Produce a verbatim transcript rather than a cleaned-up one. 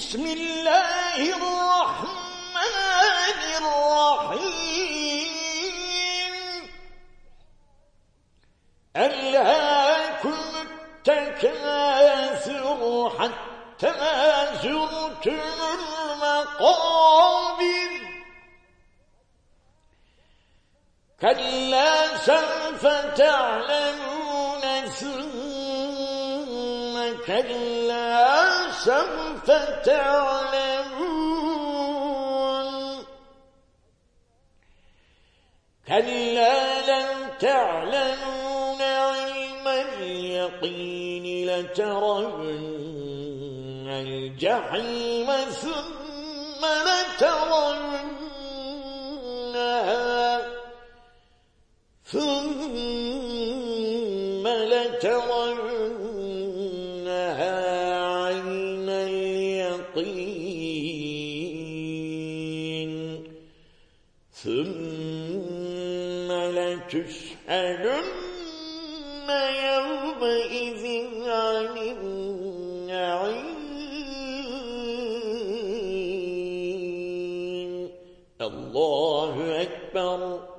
بسم الله الرحمن الرحيم ألهاكم التكاثر حتى زرتم المقابر كلا سوف تعلمون ثم كلا سوف تعلمون كلا لن تعلمون علم اليقين لترون الجحيم ثم لترونها ثم لترونها عين اليقين ثم لتسألن يومئذ عن النعيم. الله أكبر.